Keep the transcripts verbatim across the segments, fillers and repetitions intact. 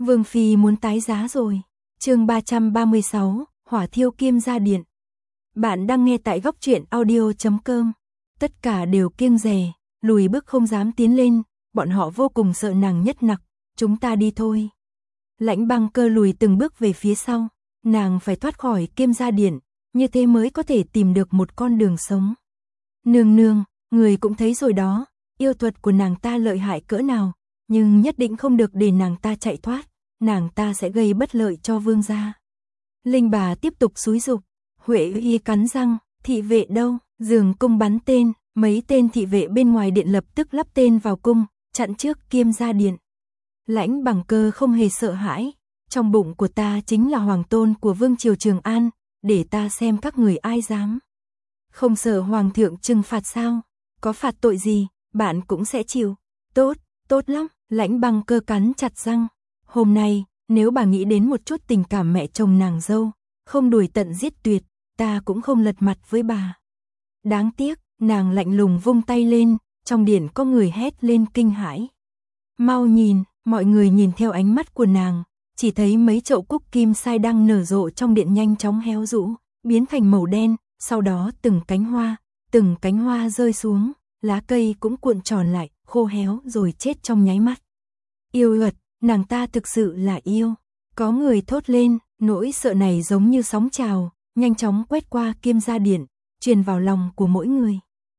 Vương phi muốn tái giá rồi. Chương ba trăm ba mươi sáu, hỏa thiêu Kim Gia Điện. Bạn đang nghe tại góc truyện audio chấm com. Tất cả đều kiêng dè, lùi bước không dám tiến lên, bọn họ vô cùng sợ nàng nhất nặc, chúng ta đi thôi. Lãnh Băng Cơ lùi từng bước về phía sau, nàng phải thoát khỏi Kim Gia Điện, như thế mới có thể tìm được một con đường sống. Nương nương, người cũng thấy rồi đó, yêu thuật của nàng ta lợi hại cỡ nào, nhưng nhất định không được để nàng ta chạy thoát, nàng ta sẽ gây bất lợi cho vương gia. Linh bà tiếp tục xúi giục, Huệ Y cắn răng, thị vệ đâu, giường cung bắn tên, mấy tên thị vệ bên ngoài điện lập tức lắp tên vào cung, chặn trước Kim Gia Điện. Lãnh Bằng Cơ không hề sợ hãi, trong bụng của ta chính là hoàng tôn của vương triều Trường An, để ta xem các người ai dám. Không sợ hoàng thượng trừng phạt sao, có phạt tội gì, bạn cũng sẽ chịu. Tốt, tốt lắm, Lãnh Băng Cơ cắn chặt răng. Hôm nay, nếu bà nghĩ đến một chút tình cảm mẹ chồng nàng dâu, không đuổi tận giết tuyệt, ta cũng không lật mặt với bà. Đáng tiếc, nàng lạnh lùng vung tay lên, trong điện có người hét lên kinh hãi. Mau nhìn, mọi người nhìn theo ánh mắt của nàng, chỉ thấy mấy chậu cúc kim sai đang nở rộ trong điện nhanh chóng héo rũ, biến thành màu đen, sau đó từng cánh hoa, từng cánh hoa rơi xuống, lá cây cũng cuộn tròn lại, khô héo rồi chết trong nháy mắt. Yêu ợt, nàng ta thực sự là yêu. Có người thốt lên, nỗi sợ này giống như sóng trào, nhanh chóng quét qua Kim Gia Điện, truyền vào lòng của mỗi người.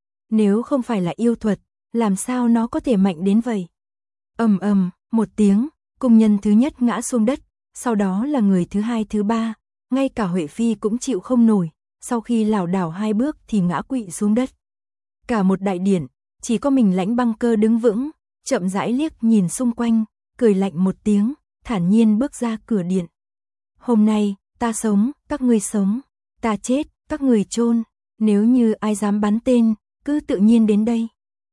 Nếu không phải là yêu thuật, làm sao nó có thể mạnh đến vậy? Ầm ầm, một tiếng, cung nhân thứ nhất ngã xuống đất, sau đó là người thứ hai thứ ba, ngay cả Huệ Phi cũng chịu không nổi, sau khi lảo đảo hai bước thì ngã quỵ xuống đất. Cả một đại điện, chỉ có mình Lãnh Băng Cơ đứng vững, chậm rãi liếc nhìn xung quanh, cười lạnh một tiếng, thản nhiên bước ra cửa điện. Hôm nay, ta sống, các ngươi sống, ta chết, các người chôn, nếu như ai dám bắn tên, cứ tự nhiên đến đây.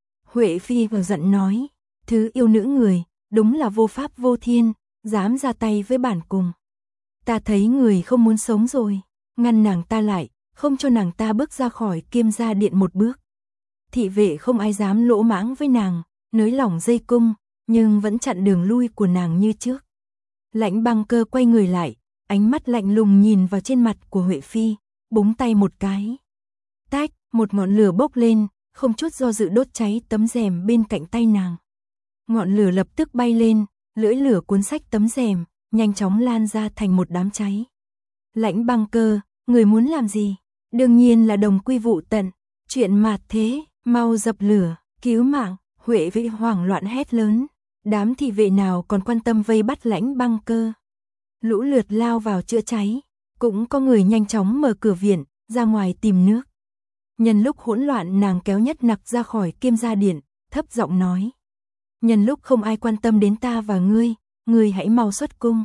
Huệ Phi vừa giận nói, thứ yêu nữ người, đúng là vô pháp vô thiên, dám ra tay với bản cùng. Ta thấy người không muốn sống rồi, ngăn nàng ta lại, không cho nàng ta bước ra khỏi Kim Gia Điện một bước. Thị vệ không ai dám lỗ mãng với nàng, nới lỏng dây cung, nhưng vẫn chặn đường lui của nàng như trước. Lãnh Băng Cơ quay người lại, ánh mắt lạnh lùng nhìn vào trên mặt của Huệ Phi, búng tay một cái. Tách, một ngọn lửa bốc lên, không chút do dự đốt cháy tấm rèm bên cạnh tay nàng. Ngọn lửa lập tức bay lên, lưỡi lửa cuốn xách tấm rèm, nhanh chóng lan ra thành một đám cháy. Lãnh Băng Cơ, người muốn làm gì? Đương nhiên là đồng quy vụ tận, chuyện mạt thế, mau dập lửa, cứu mạng. Huệ Phi hoảng loạn hét lớn, đám thị vệ nào còn quan tâm vây bắt Lãnh Băng Cơ. Lũ lượt lao vào chữa cháy, cũng có người nhanh chóng mở cửa viện, ra ngoài tìm nước. Nhân lúc hỗn loạn nàng kéo Nhất Nặc ra khỏi Kim Gia Điện, thấp giọng nói. Nhân lúc không ai quan tâm đến ta và ngươi, ngươi hãy mau xuất cung.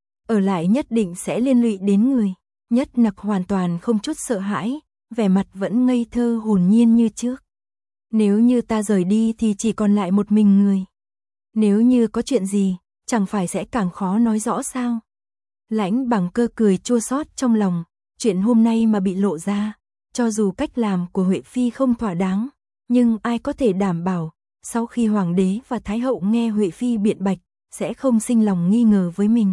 Ở lại nhất định sẽ liên lụy đến người. Nhất Nặc hoàn toàn không chút sợ hãi, vẻ mặt vẫn ngây thơ hồn nhiên như trước. Nếu như ta rời đi thì chỉ còn lại một mình người. Nếu như có chuyện gì, chẳng phải sẽ càng khó nói rõ sao? Lãnh Bằng Cơ cười chua xót trong lòng, chuyện hôm nay mà bị lộ ra, cho dù cách làm của Huệ Phi không thỏa đáng, nhưng ai có thể đảm bảo, sau khi Hoàng đế và Thái hậu nghe Huệ Phi biện bạch, sẽ không sinh lòng nghi ngờ với mình.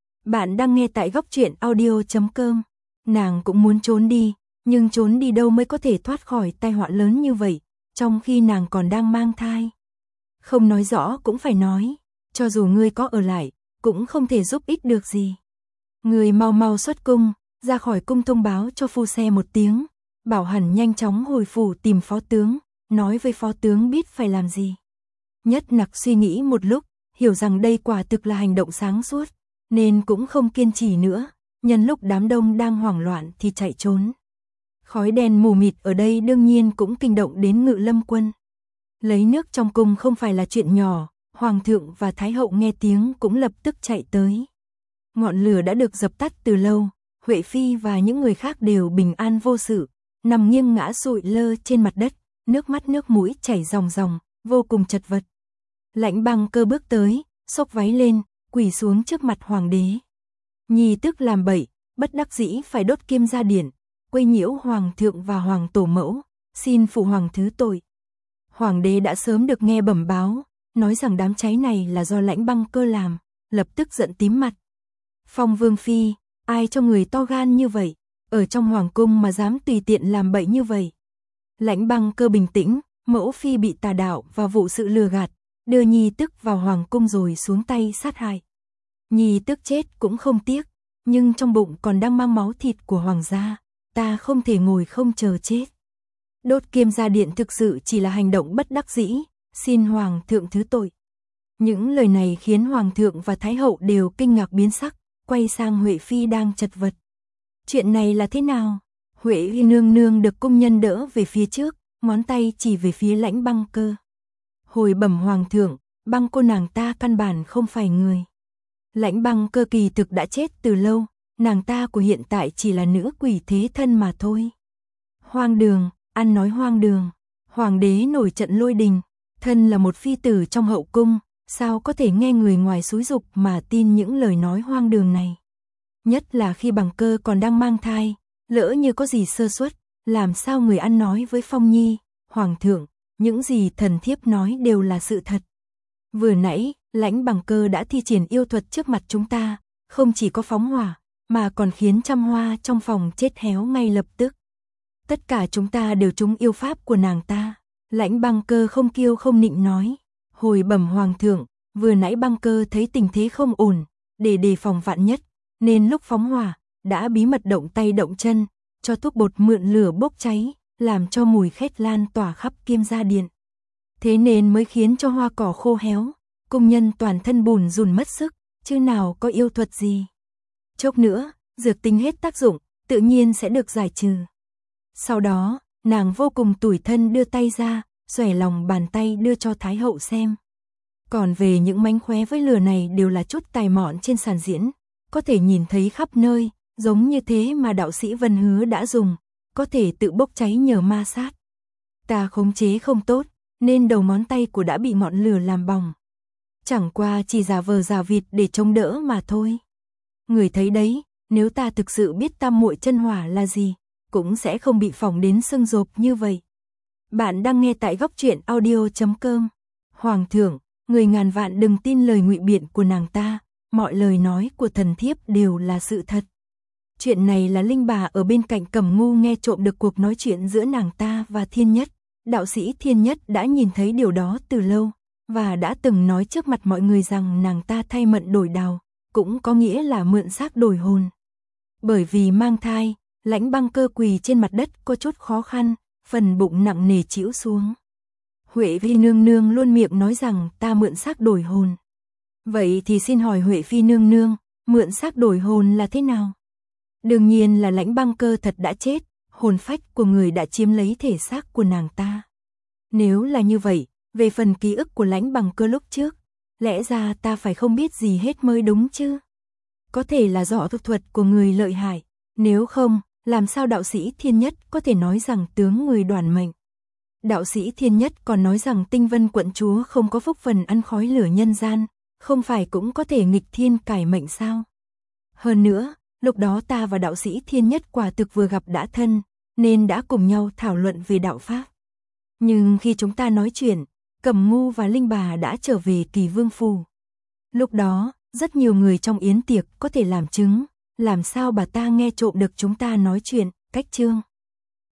Bạn đang nghe tại góc truyện audio chấm com. Nàng cũng muốn trốn đi, nhưng trốn đi đâu mới có thể thoát khỏi tai họa lớn như vậy, trong khi nàng còn đang mang thai. Không nói rõ cũng phải nói, cho dù ngươi có ở lại, cũng không thể giúp ích được gì. Ngươi mau mau xuất cung, ra khỏi cung thông báo cho phu xe một tiếng, bảo hẳn nhanh chóng hồi phủ tìm phó tướng, nói với phó tướng biết phải làm gì. Nhất Nặc suy nghĩ một lúc, hiểu rằng đây quả thực là hành động sáng suốt, nên cũng không kiên trì nữa, nhân lúc đám đông đang hoảng loạn thì chạy trốn. Khói đen mù mịt ở đây đương nhiên cũng kinh động đến Ngự Lâm quân. Lấy nước trong cung không phải là chuyện nhỏ, Hoàng thượng và Thái hậu nghe tiếng cũng lập tức chạy tới. Ngọn lửa đã được dập tắt từ lâu, Huệ Phi và những người khác đều bình an vô sự, nằm nghiêng ngã sụi lơ trên mặt đất, nước mắt nước mũi chảy ròng ròng, vô cùng chật vật. Lãnh Băng Cơ bước tới, xốc váy lên, quỳ xuống trước mặt Hoàng đế. Nhi tức làm bậy, bất đắc dĩ phải đốt Kim Gia Điện, quấy nhiễu Hoàng thượng và Hoàng tổ mẫu, xin phụ hoàng thứ tội. Hoàng đế đã sớm được nghe bẩm báo, nói rằng đám cháy này là do Lãnh Băng Cơ làm, lập tức giận tím mặt. Phong Vương Phi, ai cho người to gan như vậy, ở trong hoàng cung mà dám tùy tiện làm bậy như vậy. Lãnh Băng Cơ bình tĩnh, mẫu phi bị tà đạo và vụ sự lừa gạt, đưa nhi tức vào hoàng cung rồi xuống tay sát hại. Nhi tức chết cũng không tiếc, nhưng trong bụng còn đang mang máu thịt của hoàng gia, ta không thể ngồi không chờ chết. Đốt Kiêm Gia Điện thực sự chỉ là hành động bất đắc dĩ, xin hoàng thượng thứ tội. Những lời này khiến hoàng thượng và thái hậu đều kinh ngạc biến sắc, quay sang Huệ Phi đang chật vật. Chuyện này là thế nào? Huệ Phi nương nương được cung nhân đỡ về phía trước, ngón tay chỉ về phía Lãnh Băng Cơ. Hồi bẩm hoàng thượng, Băng cô nàng ta căn bản không phải người. Lãnh Băng Cơ kỳ thực đã chết từ lâu, nàng ta của hiện tại chỉ là nữ quỷ thế thân mà thôi. Hoang đường, ăn nói hoang đường. Hoàng đế nổi trận lôi đình, thân là một phi tử trong hậu cung, sao có thể nghe người ngoài xúi giục mà tin những lời nói hoang đường này. Nhất là khi Bằng Cơ còn đang mang thai, lỡ như có gì sơ suất, làm sao người ăn nói với Phong Nhi, hoàng thượng, những gì thần thiếp nói đều là sự thật. Vừa nãy, Lãnh Bằng Cơ đã thi triển yêu thuật trước mặt chúng ta, không chỉ có phóng hỏa, mà còn khiến trăm hoa trong phòng chết héo ngay lập tức. Tất cả chúng ta đều trúng yêu pháp của nàng ta. Lãnh Băng Cơ không kiêu không nịnh nói. Hồi bẩm hoàng thượng, vừa nãy Băng Cơ thấy tình thế không ổn, để đề phòng vạn nhất, nên lúc phóng hỏa, đã bí mật động tay động chân, cho thuốc bột mượn lửa bốc cháy, làm cho mùi khét lan tỏa khắp Kiêm Gia Điện. Thế nên mới khiến cho hoa cỏ khô héo, cung nhân toàn thân bùn rùn mất sức, chứ nào có yêu thuật gì. Chốc nữa, dược tính hết tác dụng, tự nhiên sẽ được giải trừ. Sau đó, nàng vô cùng tủi thân đưa tay ra, xòe lòng bàn tay đưa cho Thái hậu xem. Còn về những mánh khóe với lửa này đều là chút tài mọn trên sàn diễn, có thể nhìn thấy khắp nơi, giống như thế mà đạo sĩ Vân Hứa đã dùng, có thể tự bốc cháy nhờ ma sát. Ta khống chế không tốt, nên đầu ngón tay của đã bị ngọn lửa làm bỏng. Chẳng qua chỉ giả vờ giả vịt để chống đỡ mà thôi. Người thấy đấy, nếu ta thực sự biết tam muội chân hỏa là gì, cũng sẽ không bị phỏng đến sưng rộp như vậy. Bạn đang nghe tại góc truyện audio chấm com. Hoàng thượng, người ngàn vạn đừng tin lời ngụy biện của nàng ta, mọi lời nói của thần thiếp đều là sự thật. Chuyện này là Linh bà ở bên cạnh Cẩm Ngu nghe trộm được cuộc nói chuyện giữa nàng ta và Thiên Nhất. Đạo sĩ Thiên Nhất đã nhìn thấy điều đó từ lâu, và đã từng nói trước mặt mọi người rằng nàng ta thay mận đổi đào, cũng có nghĩa là mượn xác đổi hồn. Bởi vì mang thai, Lãnh Băng Cơ quỳ trên mặt đất có chút khó khăn, phần bụng nặng nề chĩu xuống. Huệ Phi nương nương luôn miệng nói rằng ta mượn xác đổi hồn. Vậy thì xin hỏi Huệ Phi nương nương, mượn xác đổi hồn là thế nào? Đương nhiên là Lãnh Băng Cơ thật đã chết, hồn phách của người đã chiếm lấy thể xác của nàng ta. Nếu là như vậy, về phần ký ức của Lãnh Băng Cơ lúc trước, lẽ ra ta phải không biết gì hết mới đúng chứ? Có thể là do thuật thuật của người lợi hại, nếu không, làm sao đạo sĩ Thiên Nhất có thể nói rằng tướng người đoản mệnh? Đạo sĩ Thiên Nhất còn nói rằng Tinh Vân quận chúa không có phúc phần ăn khói lửa nhân gian, không phải cũng có thể nghịch thiên cải mệnh sao? Hơn nữa, lúc đó ta và đạo sĩ Thiên Nhất quả thực vừa gặp đã thân, nên đã cùng nhau thảo luận về đạo pháp. Nhưng khi chúng ta nói chuyện, Cẩm Ngu và Linh bà đã trở về Kỳ Vương phủ. Lúc đó, rất nhiều người trong yến tiệc có thể làm chứng, làm sao bà ta nghe trộm được chúng ta nói chuyện, cách chương.